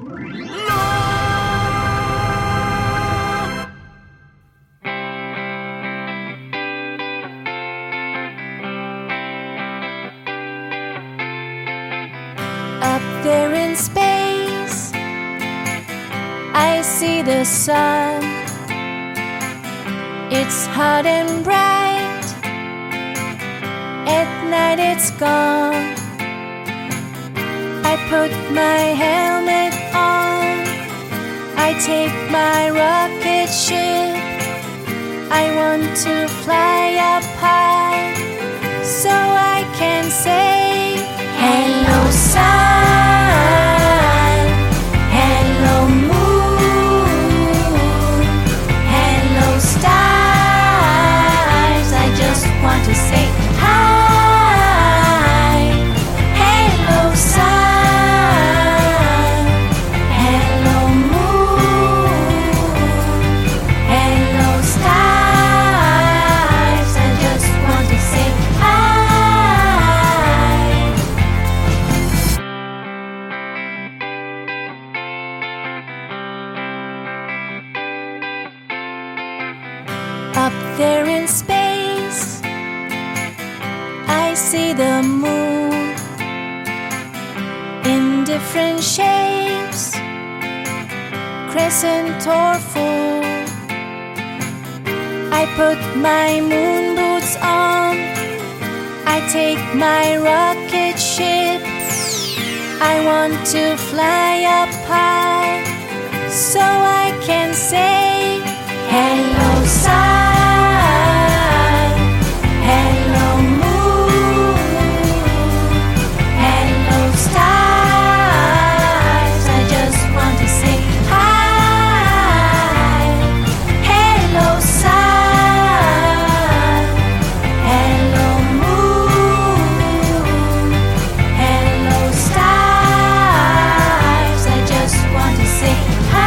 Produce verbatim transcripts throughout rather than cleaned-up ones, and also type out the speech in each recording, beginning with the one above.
Up there in space, I see the sun. It's hot and bright. At night it's gone. I put my helmet on. I take my rocket ship. I want to fly up high, so I can say, hello sun, hello moon, hello stars. I just want to say hi. Hello sun, hello moon, hello stars. I just want to say hi. Up there in space, I see the moon in different shapes, crescent or full. I put my moon boots on. I take my rocket ship. I want to fly up high, so I can say, hello sun, hello moon, hello stars. I just want to say hi. Hello sun, hello moon, hello stars. I just want to say hi.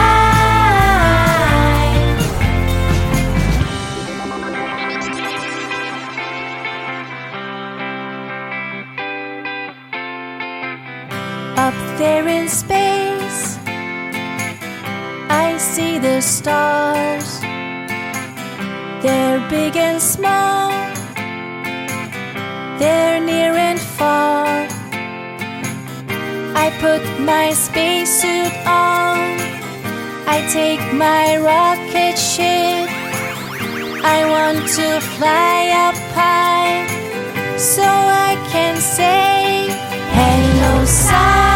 Up there in space, I see the stars. They're big and small, they're near and far. I put my spacesuit on. I take my rocket ship. I want to fly up high, so I can say, hello sun.